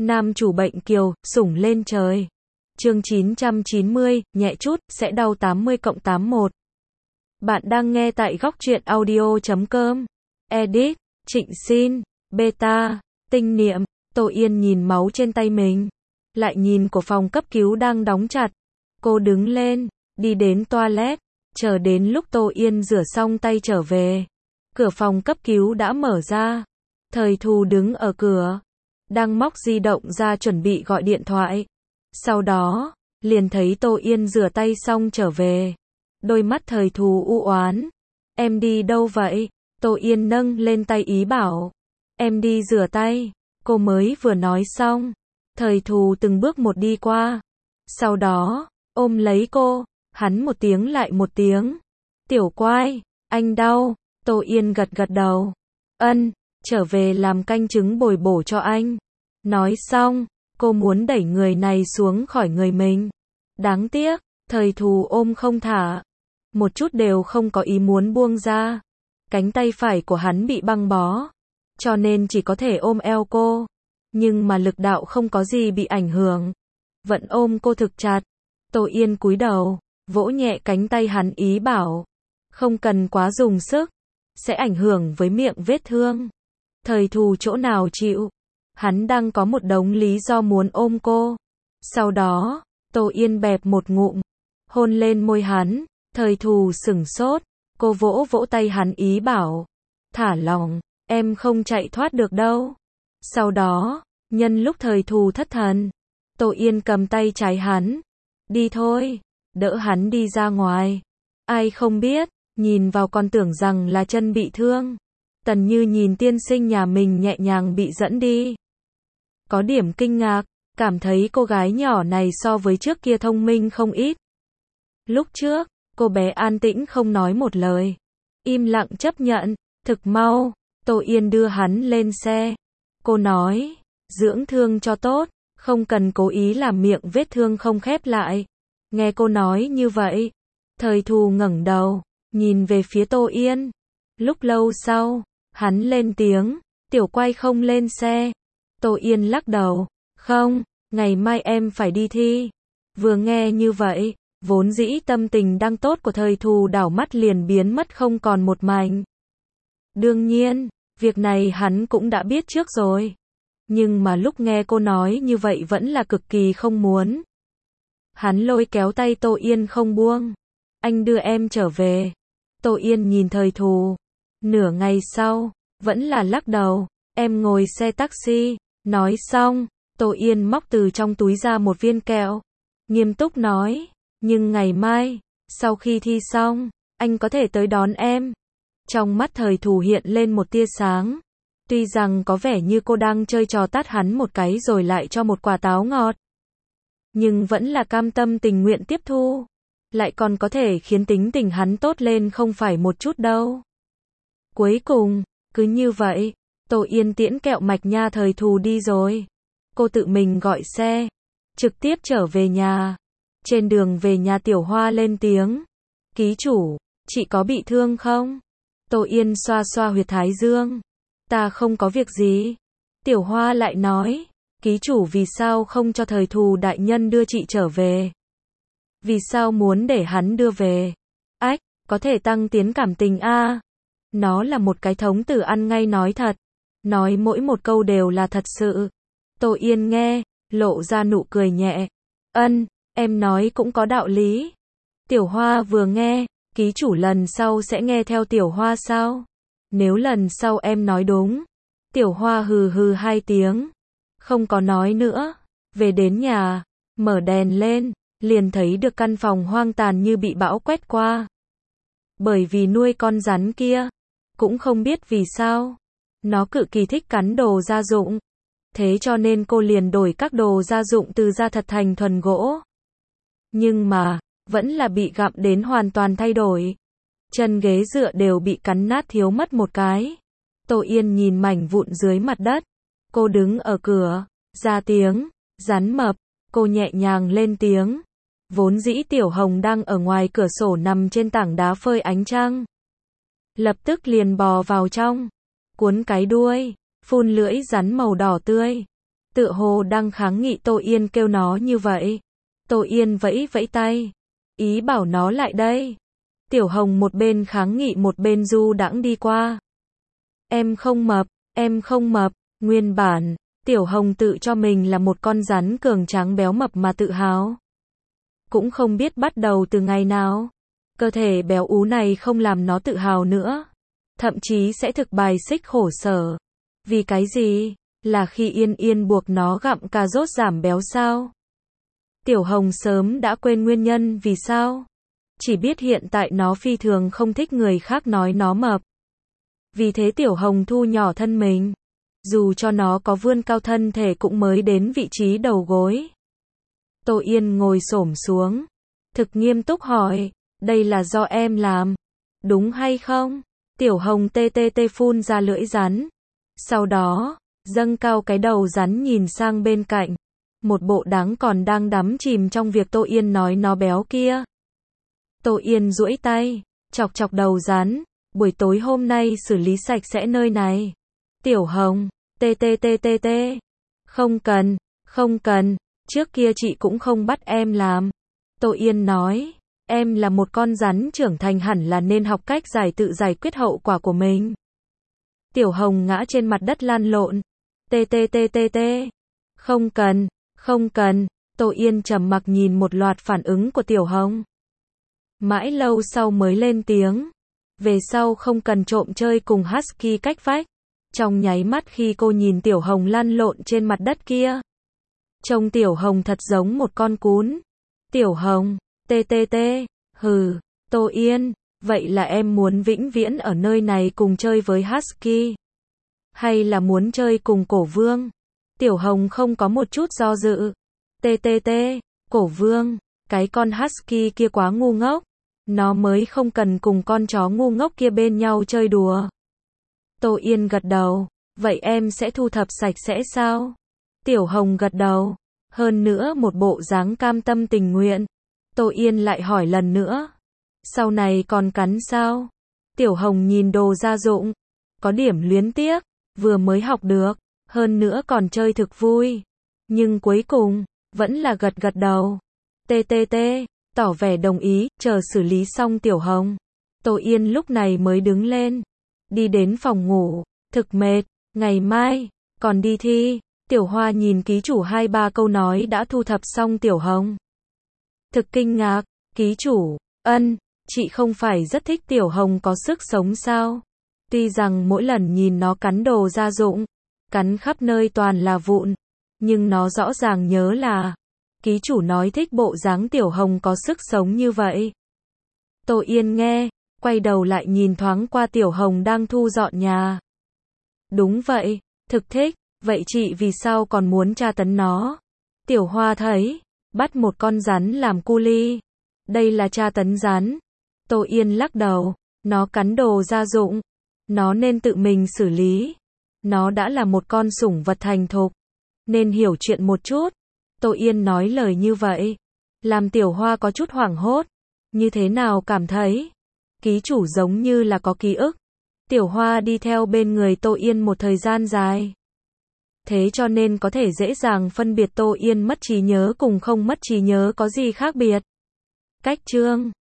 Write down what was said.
Nam chủ bệnh kiều, sủng lên trời. Chương 990, nhẹ chút, sẽ đau 80+81. Bạn đang nghe tại góc truyện audio.com. Edit, Trịnh Xin, Beta, Tinh Niệm. Tô Yên nhìn máu trên tay mình. Lại nhìn của phòng cấp cứu đang đóng chặt. Cô đứng lên, đi đến toilet. Chờ đến lúc Tô Yên rửa xong tay trở về. Cửa phòng cấp cứu đã mở ra. Thời Thù đứng ở cửa. Đang móc di động ra chuẩn bị gọi điện thoại. Sau đó, liền thấy Tô Yên rửa tay xong trở về. Đôi mắt Thời Thù u oán. Em đi đâu vậy? Tô Yên nâng lên tay ý bảo. Em đi rửa tay. Cô mới vừa nói xong. Thời Thù từng bước một đi qua. Sau đó, ôm lấy cô. Hắn một tiếng lại một tiếng. Tiểu Quai, anh đau. Tô Yên gật gật đầu. Ân, trở về làm canh trứng bồi bổ cho anh. Nói xong, cô muốn đẩy người này xuống khỏi người mình. Đáng tiếc, Thời Thù ôm không thả. Một chút đều không có ý muốn buông ra. Cánh tay phải của hắn bị băng bó. Cho nên chỉ có thể ôm eo cô. Nhưng mà lực đạo không có gì bị ảnh hưởng. Vẫn ôm cô thực chặt. Tô Yên cúi đầu, vỗ nhẹ cánh tay hắn ý bảo. Không cần quá dùng sức. Sẽ ảnh hưởng với miệng vết thương. Thời Thù chỗ nào chịu. Hắn đang có một đống lý do muốn ôm cô. Sau đó, Tô Yên bẹp một ngụm. Hôn lên môi hắn. Thời Thù sửng sốt. Cô vỗ vỗ tay hắn ý bảo. Thả lòng, em không chạy thoát được đâu. Sau đó, nhân lúc Thời Thù thất thần, Tô Yên cầm tay trái hắn. Đi thôi, đỡ hắn đi ra ngoài. Ai không biết, nhìn vào còn tưởng rằng là chân bị thương. Tần Như nhìn tiên sinh nhà mình nhẹ nhàng bị dẫn đi. Có điểm kinh ngạc, cảm thấy cô gái nhỏ này so với trước kia thông minh không ít. Lúc trước, cô bé an tĩnh không nói một lời. Im lặng chấp nhận, thực mau, Tô Yên đưa hắn lên xe. Cô nói, dưỡng thương cho tốt, không cần cố ý làm miệng vết thương không khép lại. Nghe cô nói như vậy, Thời Thù ngẩng đầu, nhìn về phía Tô Yên. Lúc lâu sau, hắn lên tiếng, Tiểu Quai không lên xe. Tô Yên lắc đầu, không, ngày mai em phải đi thi. Vừa nghe như vậy, vốn dĩ tâm tình đang tốt của Thời Thù đảo mắt liền biến mất không còn một mảnh. Đương nhiên, việc này hắn cũng đã biết trước rồi. Nhưng mà lúc nghe cô nói như vậy vẫn là cực kỳ không muốn. Hắn lôi kéo tay Tô Yên không buông. Anh đưa em trở về. Tô Yên nhìn Thời Thù. Nửa ngày sau, vẫn là lắc đầu. Em ngồi xe taxi. Nói xong, Tô Yên móc từ trong túi ra một viên kẹo. Nghiêm túc nói. Nhưng ngày mai, sau khi thi xong, anh có thể tới đón em. Trong mắt Thời Thù hiện lên một tia sáng. Tuy rằng có vẻ như cô đang chơi trò tát hắn một cái rồi lại cho một quả táo ngọt. Nhưng vẫn là cam tâm tình nguyện tiếp thu. Lại còn có thể khiến tính tình hắn tốt lên không phải một chút đâu. Cuối cùng, cứ như vậy, Tô Yên tiễn kẹo mạch nha Thời Thù đi rồi. Cô tự mình gọi xe, trực tiếp trở về nhà. Trên đường về nhà Tiểu Hoa lên tiếng. Ký chủ, chị có bị thương không? Tô Yên xoa xoa huyệt thái dương. Ta không có việc gì. Tiểu Hoa lại nói. Ký chủ vì sao không cho Thời Thù đại nhân đưa chị trở về? Vì sao muốn để hắn đưa về? Ách, có thể tăng tiến cảm tình a. Nó là một cái thống tử ăn ngay nói thật. Nói mỗi một câu đều là thật sự. Tô Yên nghe, lộ ra nụ cười nhẹ. Ân, em nói cũng có đạo lý. Tiểu Hoa vừa nghe, ký chủ lần sau sẽ nghe theo Tiểu Hoa sao? Nếu lần sau em nói đúng. Tiểu Hoa hừ hừ hai tiếng. Không có nói nữa. Về đến nhà, mở đèn lên, liền thấy được căn phòng hoang tàn như bị bão quét qua. Bởi vì nuôi con rắn kia, cũng không biết vì sao. Nó cực kỳ thích cắn đồ gia dụng. Thế cho nên cô liền đổi các đồ gia dụng từ da thật thành thuần gỗ. Nhưng mà, vẫn là bị gặm đến hoàn toàn thay đổi. Chân ghế dựa đều bị cắn nát thiếu mất một cái. Tô Yên nhìn mảnh vụn dưới mặt đất. Cô đứng ở cửa, ra tiếng, rắn mập. Cô nhẹ nhàng lên tiếng. Vốn dĩ Tiểu Hồng đang ở ngoài cửa sổ nằm trên tảng đá phơi ánh trăng. Lập tức liền bò vào trong. Cuốn cái đuôi, phun lưỡi rắn màu đỏ tươi. Tựa hồ đang kháng nghị Tô Yên kêu nó như vậy. Tô Yên vẫy vẫy tay, ý bảo nó lại đây. Tiểu Hồng một bên kháng nghị một bên du đãng đi qua. Em không mập, em không mập, nguyên bản, Tiểu Hồng tự cho mình là một con rắn cường tráng béo mập mà tự hào. Cũng không biết bắt đầu từ ngày nào, cơ thể béo ú này không làm nó tự hào nữa. Thậm chí sẽ thực bài xích khổ sở. Vì cái gì? Là khi Yên Yên buộc nó gặm cà rốt giảm béo sao? Tiểu Hồng sớm đã quên nguyên nhân vì sao. Chỉ biết hiện tại nó phi thường không thích người khác nói nó mập. Vì thế Tiểu Hồng thu nhỏ thân mình. Dù cho nó có vươn cao thân thể cũng mới đến vị trí đầu gối. Tô Yên ngồi xổm xuống. Thực nghiêm túc hỏi, đây là do em làm. Đúng hay không? Tiểu Hồng tê tê tê phun ra lưỡi rắn. Sau đó, dâng cao cái đầu rắn nhìn sang bên cạnh. Một bộ dáng còn đang đắm chìm trong việc Tô Yên nói nó béo kia. Tô Yên duỗi tay, chọc chọc đầu rắn. Buổi tối hôm nay xử lý sạch sẽ nơi này. Tiểu Hồng, tê tê tê tê tê. Không cần, không cần. Trước kia chị cũng không bắt em làm. Tô Yên nói, em là một con rắn trưởng thành hẳn là nên học cách tự giải quyết hậu quả của mình. Tiểu Hồng ngã trên mặt đất lăn lộn. Tê tê tê tê tê. Không cần, không cần. Tô Yên trầm mặc nhìn một loạt phản ứng của Tiểu Hồng. Mãi lâu sau mới lên tiếng. Về sau không cần trộm chơi cùng Husky cách vách. Trong nháy mắt khi cô nhìn Tiểu Hồng lăn lộn trên mặt đất kia. Trông Tiểu Hồng thật giống một con cún. Tiểu Hồng, tê tê tê, hừ, Tô Yên, vậy là em muốn vĩnh viễn ở nơi này cùng chơi với Husky? Hay là muốn chơi cùng Cổ Vương? Tiểu Hồng không có một chút do dự. Tê tê tê, Cổ Vương, cái con Husky kia quá ngu ngốc. Nó mới không cần cùng con chó ngu ngốc kia bên nhau chơi đùa. Tô Yên gật đầu, vậy em sẽ thu thập sạch sẽ sao? Tiểu Hồng gật đầu, hơn nữa một bộ dáng cam tâm tình nguyện. Tô Yên lại hỏi lần nữa, sau này còn cắn sao? Tiểu Hồng nhìn đồ gia dụng, có điểm luyến tiếc, vừa mới học được, hơn nữa còn chơi thực vui. Nhưng cuối cùng, vẫn là gật gật đầu. Tê tê tê, tỏ vẻ đồng ý, chờ xử lý xong Tiểu Hồng. Tô Yên lúc này mới đứng lên, đi đến phòng ngủ, thực mệt, ngày mai, còn đi thi. Tiểu Hoa nhìn ký chủ 2-3 câu nói đã thu thập xong Tiểu Hồng. Thực kinh ngạc, ký chủ, chị không phải rất thích Tiểu Hồng có sức sống sao? Tuy rằng mỗi lần nhìn nó cắn đồ gia dụng, cắn khắp nơi toàn là vụn, nhưng nó rõ ràng nhớ là, ký chủ nói thích bộ dáng Tiểu Hồng có sức sống như vậy. Tô Yên nghe, quay đầu lại nhìn thoáng qua Tiểu Hồng đang thu dọn nhà. Đúng vậy, thực thích. Vậy chị vì sao còn muốn tra tấn nó? Tiểu Hoa thấy, bắt một con rắn làm cu li. Đây là tra tấn rắn. Tô Yên lắc đầu, nó cắn đồ gia dụng. Nó nên tự mình xử lý. Nó đã là một con sủng vật thành thục, nên hiểu chuyện một chút. Tô Yên nói lời như vậy, làm Tiểu Hoa có chút hoảng hốt. Như thế nào cảm thấy? Ký chủ giống như là có ký ức. Tiểu Hoa đi theo bên người Tô Yên một thời gian dài. Thế cho nên có thể dễ dàng phân biệt Tô Yên mất trí nhớ cùng không mất trí nhớ có gì khác biệt. Cách chương